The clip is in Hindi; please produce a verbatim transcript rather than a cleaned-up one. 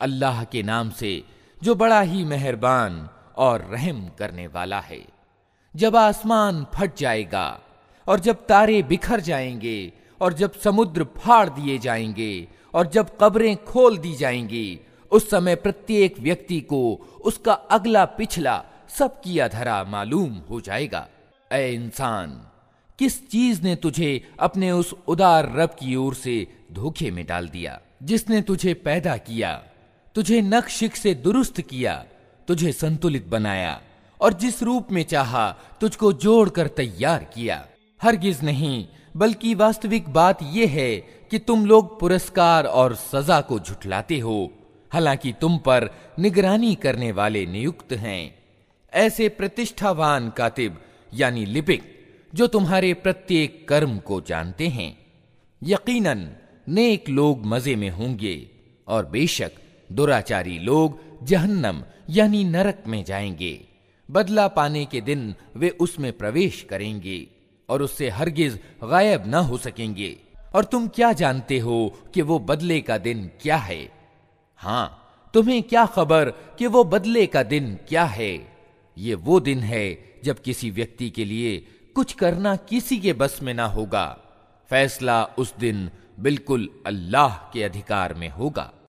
अल्लाह के नाम से जो बड़ा ही मेहरबान और रहम करने वाला है। जब आसमान फट जाएगा और जब तारे बिखर जाएंगे और जब समुद्र फाड़ दिए जाएंगे और जब कब्रें खोल दी जाएंगी, उस समय प्रत्येक व्यक्ति को उसका अगला पिछला सब किया धरा मालूम हो जाएगा। ऐ इंसान, किस चीज ने तुझे अपने उस उदार रब की ओर से धोखे में डाल दिया, जिसने तुझे पैदा किया, तुझे नक्शिक से दुरुस्त किया, तुझे संतुलित बनाया और जिस रूप में चाहा तुझको जोड़कर तैयार किया। हरगिज नहीं, बल्कि वास्तविक बात यह है कि तुम लोग पुरस्कार और सजा को झुठलाते हो, हालांकि तुम पर निगरानी करने वाले नियुक्त हैं। ऐसे प्रतिष्ठावान कातिब यानी लिपिक जो तुम्हारे प्रत्येक कर्म को जानते हैं। यकीनन नेक लोग मजे में होंगे और बेशक दुराचारी लोग जहन्नम यानी नरक में जाएंगे। बदला पाने के दिन वे उसमें प्रवेश करेंगे और उससे हरगिज गायब न हो सकेंगे। और तुम क्या जानते हो कि वो बदले का दिन क्या है? हां, तुम्हें क्या खबर कि वो बदले का दिन क्या है? ये वो दिन है जब किसी व्यक्ति के लिए कुछ करना किसी के बस में ना होगा। फैसला उस दिन बिल्कुल अल्लाह के अधिकार में होगा।